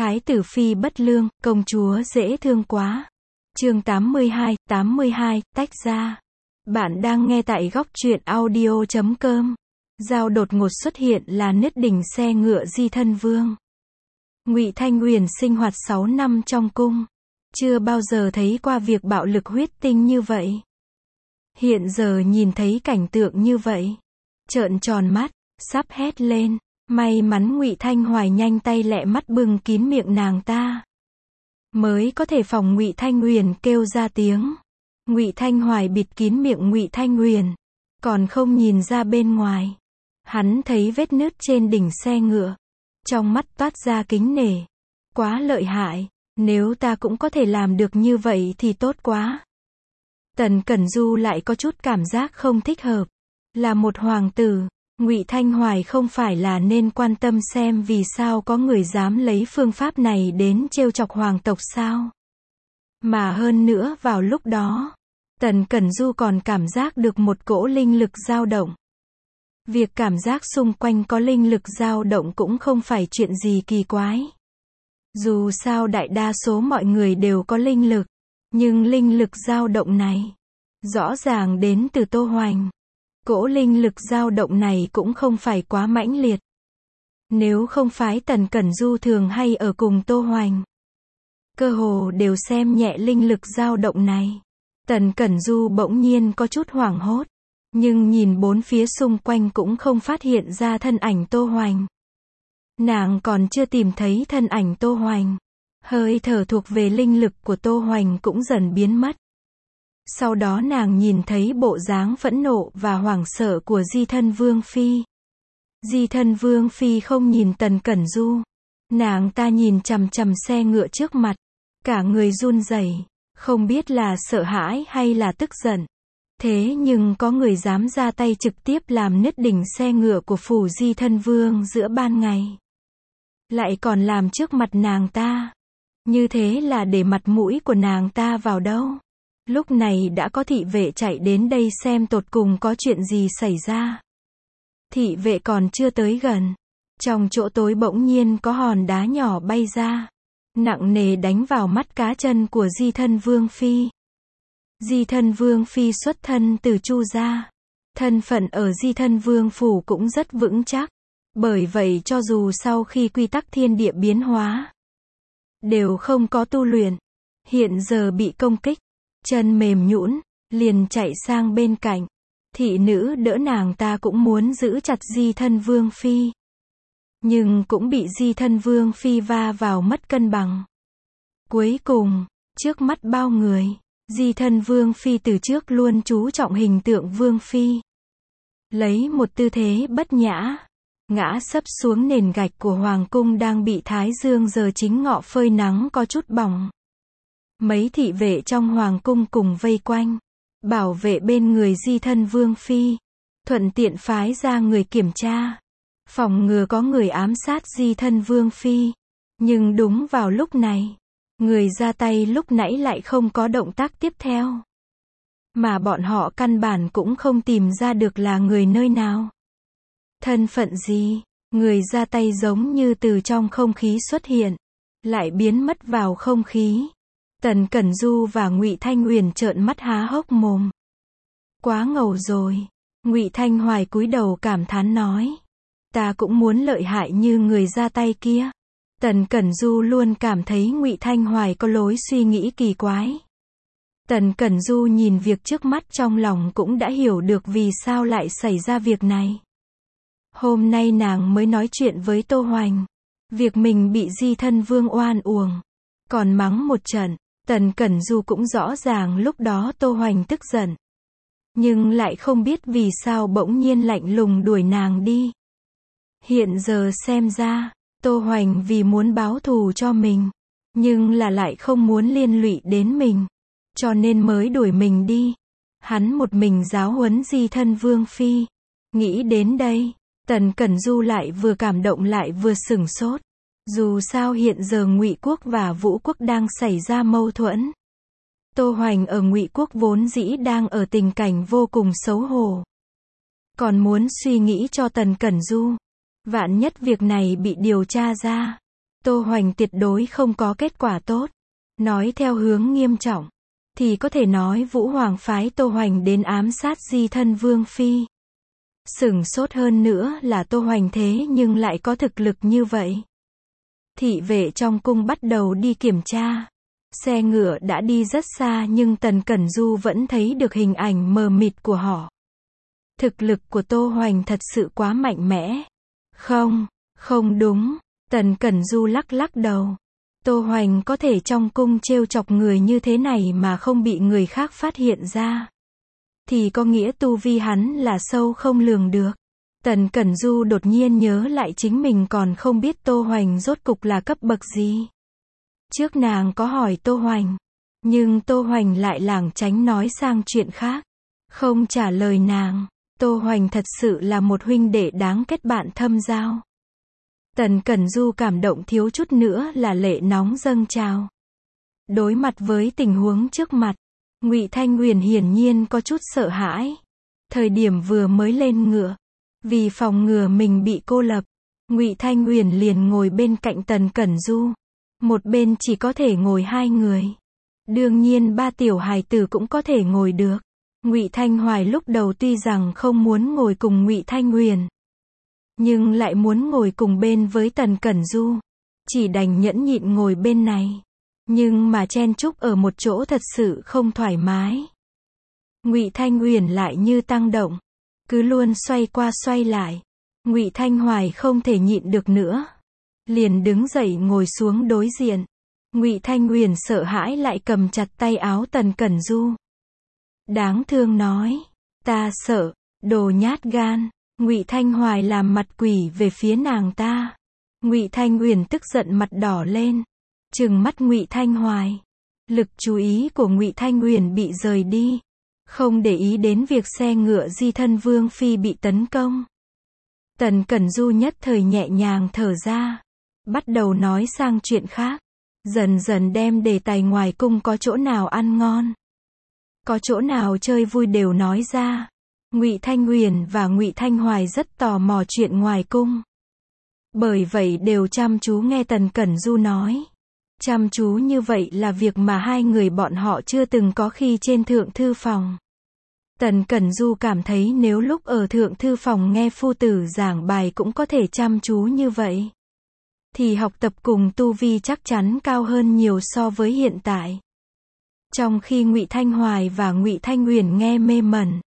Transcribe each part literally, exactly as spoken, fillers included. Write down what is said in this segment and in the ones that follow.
Thái tử phi bất lương, công chúa dễ thương quá. Chương tám mươi hai, tám mươi hai, tách ra. Bạn đang nghe tại góc truyện audio chấm com. Dao đột ngột xuất hiện là nứt đỉnh xe ngựa Di Thân Vương. Ngụy Thanh Uyển sinh hoạt sáu năm trong cung, chưa bao giờ thấy qua việc bạo lực huyết tinh như vậy. Hiện giờ nhìn thấy cảnh tượng như vậy, trợn tròn mắt, sắp hét lên. May mắn Ngụy Thanh Hoài nhanh tay lẹ mắt bưng kín miệng nàng ta, mới có thể phòng Ngụy Thanh Uyển kêu ra tiếng. Ngụy Thanh Hoài bịt kín miệng Ngụy Thanh Uyển, còn không nhìn ra bên ngoài. Hắn thấy vết nứt trên đỉnh xe ngựa, trong mắt toát ra kính nể. Quá lợi hại, nếu ta cũng có thể làm được như vậy thì tốt quá. Tần Cẩn Du lại có chút cảm giác không thích hợp. Là một hoàng tử, Ngụy Thanh Hoài không phải là nên quan tâm xem vì sao có người dám lấy phương pháp này đến trêu chọc hoàng tộc sao? Mà hơn nữa vào lúc đó, Tần Cẩn Du còn cảm giác được một cỗ linh lực dao động. Việc cảm giác xung quanh có linh lực dao động cũng không phải chuyện gì kỳ quái. Dù sao đại đa số mọi người đều có linh lực, nhưng linh lực dao động này rõ ràng đến từ Tô Hoành. Cỗ linh lực dao động này cũng không phải quá mãnh liệt. Nếu không phái Tần Cẩn Du thường hay ở cùng Tô Hoành, cơ hồ đều xem nhẹ linh lực dao động này. Tần Cẩn Du bỗng nhiên có chút hoảng hốt, nhưng nhìn bốn phía xung quanh cũng không phát hiện ra thân ảnh Tô Hoành. Nàng còn chưa tìm thấy thân ảnh Tô Hoành, hơi thở thuộc về linh lực của Tô Hoành cũng dần biến mất. Sau đó nàng nhìn thấy bộ dáng phẫn nộ và hoảng sợ của Di Thân Vương Phi. Di Thân Vương Phi không nhìn Tần Cẩn Du. Nàng ta nhìn chằm chằm xe ngựa trước mặt, cả người run rẩy, không biết là sợ hãi hay là tức giận. Thế nhưng có người dám ra tay trực tiếp làm nứt đỉnh xe ngựa của phủ Di Thân Vương giữa ban ngày. Lại còn làm trước mặt nàng ta. Như thế là để mặt mũi của nàng ta vào đâu? Lúc này đã có thị vệ chạy đến đây xem tột cùng có chuyện gì xảy ra. Thị vệ còn chưa tới gần, trong chỗ tối bỗng nhiên có hòn đá nhỏ bay ra, nặng nề đánh vào mắt cá chân của Di Thân Vương Phi. Di Thân Vương Phi xuất thân từ Chu gia, thân phận ở Di Thân Vương phủ cũng rất vững chắc. Bởi vậy cho dù sau khi quy tắc thiên địa biến hóa, đều không có tu luyện, hiện giờ bị công kích, chân mềm nhũn, liền chạy sang bên cạnh. Thị nữ đỡ nàng ta cũng muốn giữ chặt Di Thân Vương Phi, nhưng cũng bị Di Thân Vương Phi va vào mất cân bằng. Cuối cùng, trước mắt bao người, Di Thân Vương Phi từ trước luôn chú trọng hình tượng Vương Phi, lấy một tư thế bất nhã, ngã sấp xuống nền gạch của hoàng cung đang bị thái dương giờ chính ngọ phơi nắng có chút bỏng. Mấy thị vệ trong hoàng cung cùng vây quanh, bảo vệ bên người Di Thân Vương Phi, thuận tiện phái ra người kiểm tra, phòng ngừa có người ám sát Di Thân Vương Phi. Nhưng đúng vào lúc này, người ra tay lúc nãy lại không có động tác tiếp theo. Mà bọn họ căn bản cũng không tìm ra được là người nơi nào, thân phận gì. Người ra tay giống như từ trong không khí xuất hiện, lại biến mất vào không khí. Tần Cẩn Du và Ngụy Thanh Uyển trợn mắt há hốc mồm. Quá ngầu rồi. Ngụy Thanh Hoài cúi đầu cảm thán nói. Ta cũng muốn lợi hại như người ra tay kia. Tần Cẩn Du luôn cảm thấy Ngụy Thanh Hoài có lối suy nghĩ kỳ quái. Tần Cẩn Du nhìn việc trước mắt trong lòng cũng đã hiểu được vì sao lại xảy ra việc này. Hôm nay nàng mới nói chuyện với Tô Hoành, việc mình bị Di Thân Vương oan uổng, còn mắng một trận. Tần Cẩn Du cũng rõ ràng lúc đó Tô Hoành tức giận, nhưng lại không biết vì sao bỗng nhiên lạnh lùng đuổi nàng đi. Hiện giờ xem ra, Tô Hoành vì muốn báo thù cho mình, nhưng là lại không muốn liên lụy đến mình, cho nên mới đuổi mình đi. Hắn một mình giáo huấn Di Thân Vương Phi. Nghĩ đến đây, Tần Cẩn Du lại vừa cảm động lại vừa sửng sốt. Dù sao hiện giờ Ngụy quốc và Vũ quốc đang xảy ra mâu thuẫn. Tô Hoành ở Ngụy quốc vốn dĩ đang ở tình cảnh vô cùng xấu hổ, còn muốn suy nghĩ cho Tần Cẩn Du. Vạn nhất việc này bị điều tra ra, Tô Hoành tuyệt đối không có kết quả tốt. Nói theo hướng nghiêm trọng, thì có thể nói Vũ Hoàng phái Tô Hoành đến ám sát di thân Vương Phi. Sửng sốt hơn nữa là Tô Hoành thế nhưng lại có thực lực như vậy. Thị vệ trong cung bắt đầu đi kiểm tra. Xe ngựa đã đi rất xa nhưng Tần Cẩn Du vẫn thấy được hình ảnh mờ mịt của họ. Thực lực của Tô Hoành thật sự quá mạnh mẽ. Không, không đúng. Tần Cẩn Du lắc lắc đầu. Tô Hoành có thể trong cung trêu chọc người như thế này mà không bị người khác phát hiện ra, thì có nghĩa tu vi hắn là sâu không lường được. Tần Cẩn Du đột nhiên nhớ lại chính mình còn không biết Tô Hoành rốt cục là cấp bậc gì. Trước nàng có hỏi Tô Hoành, nhưng Tô Hoành lại lảng tránh nói sang chuyện khác, không trả lời nàng. Tô Hoành thật sự là một huynh đệ đáng kết bạn thâm giao. Tần Cẩn Du cảm động thiếu chút nữa là lệ nóng dâng trào. Đối mặt với tình huống trước mặt, Ngụy Thanh Huyền hiển nhiên có chút sợ hãi. Thời điểm vừa mới lên ngựa, vì phòng ngừa mình bị cô lập, Ngụy Thanh Huyền liền ngồi bên cạnh Tần Cẩn Du. Một bên chỉ có thể ngồi hai người. Đương nhiên ba tiểu hài tử cũng có thể ngồi được. Ngụy Thanh Hoài lúc đầu tuy rằng không muốn ngồi cùng Ngụy Thanh Huyền, nhưng lại muốn ngồi cùng bên với Tần Cẩn Du. Chỉ đành nhẫn nhịn ngồi bên này. Nhưng mà chen chúc ở một chỗ thật sự không thoải mái. Ngụy Thanh Huyền lại như tăng động, cứ luôn xoay qua xoay lại. Ngụy Thanh Hoài không thể nhịn được nữa, liền đứng dậy ngồi xuống đối diện. Ngụy Thanh Huyền sợ hãi lại cầm chặt tay áo Tần Cẩn Du. Đáng thương nói, ta sợ, đồ nhát gan. Ngụy Thanh Hoài làm mặt quỷ về phía nàng ta. Ngụy Thanh Huyền tức giận mặt đỏ lên, trừng mắt Ngụy Thanh Hoài. Lực chú ý của Ngụy Thanh Huyền bị rời đi, không để ý đến việc xe ngựa di thân Vương Phi bị tấn công. Tần Cẩn Du nhất thời nhẹ nhàng thở ra, bắt đầu nói sang chuyện khác, dần dần đem đề tài ngoài cung có chỗ nào ăn ngon, có chỗ nào chơi vui đều nói ra. Ngụy Thanh Huyền và Ngụy Thanh Hoài rất tò mò chuyện ngoài cung, bởi vậy đều chăm chú nghe Tần Cẩn Du nói. Chăm chú như vậy là việc mà hai người bọn họ chưa từng có khi trên thượng thư phòng. Tần Cẩn Du cảm thấy nếu lúc ở thượng thư phòng nghe phu tử giảng bài cũng có thể chăm chú như vậy, thì học tập cùng tu vi chắc chắn cao hơn nhiều so với hiện tại. Trong khi Ngụy Thanh Hoài và Ngụy Thanh Huyền nghe mê mẩn,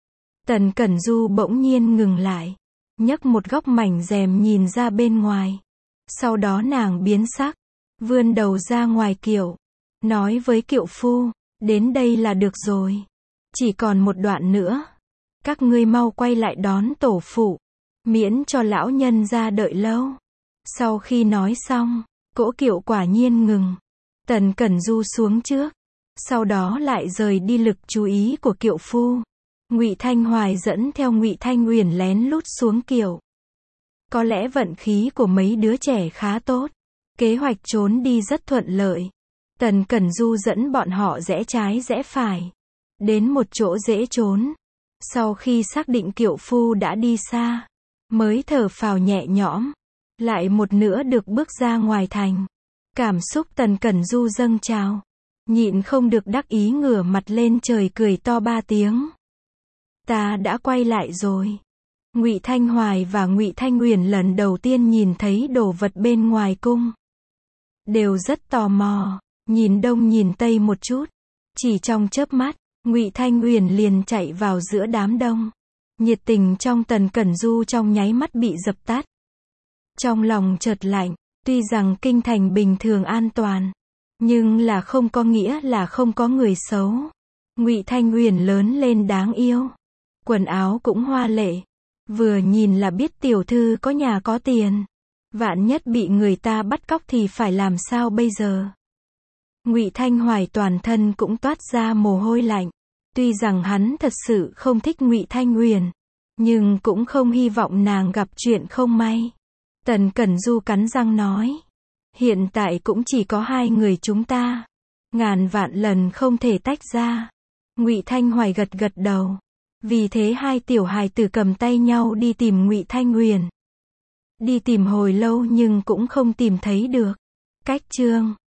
Tần Cẩn Du bỗng nhiên ngừng lại, nhấc một góc mảnh rèm nhìn ra bên ngoài. Sau đó nàng biến sắc, vươn đầu ra ngoài kiệu, nói với kiệu phu, đến đây là được rồi. Chỉ còn một đoạn nữa. Các ngươi mau quay lại đón tổ phụ, miễn cho lão nhân ra đợi lâu. Sau khi nói xong, cỗ kiệu quả nhiên ngừng. Tần Cẩn Du xuống trước, sau đó lại rời đi lực chú ý của kiệu phu. Ngụy Thanh Hoài dẫn theo Ngụy Thanh Huyền lén lút xuống kiệu. Có lẽ vận khí của mấy đứa trẻ khá tốt, kế hoạch trốn đi rất thuận lợi. Tần Cẩn Du dẫn bọn họ rẽ trái rẽ phải, đến một chỗ dễ trốn. Sau khi xác định kiệu phu đã đi xa, mới thở phào nhẹ nhõm, lại một nữa được bước ra ngoài thành. Cảm xúc Tần Cẩn Du dâng trào, nhịn không được đắc ý ngửa mặt lên trời cười to ba tiếng. Ta đã quay lại rồi. Ngụy Thanh Hoài và Ngụy Thanh Huyền lần đầu tiên nhìn thấy đồ vật bên ngoài cung, đều rất tò mò, nhìn đông nhìn tây một chút. Chỉ trong chớp mắt, Ngụy Thanh Huyền liền chạy vào giữa đám đông. Nhiệt tình trong Tần Cẩn Du trong nháy mắt bị dập tắt. Trong lòng chợt lạnh, tuy rằng kinh thành bình thường an toàn, nhưng là không có nghĩa là không có người xấu. Ngụy Thanh Huyền lớn lên đáng yêu, quần áo cũng hoa lệ, vừa nhìn là biết tiểu thư có nhà có tiền. Vạn nhất bị người ta bắt cóc thì phải làm sao bây giờ? Ngụy Thanh Hoài toàn thân cũng toát ra mồ hôi lạnh. Tuy rằng hắn thật sự không thích Ngụy Thanh Huyền, nhưng cũng không hy vọng nàng gặp chuyện không may. Tần Cẩn Du cắn răng nói, hiện tại cũng chỉ có hai người chúng ta, ngàn vạn lần không thể tách ra. Ngụy Thanh Hoài gật gật đầu. Vì thế hai tiểu hài tử cầm tay nhau đi tìm Ngụy Thanh Huyền. Đi tìm hồi lâu nhưng cũng không tìm thấy được. Cách chương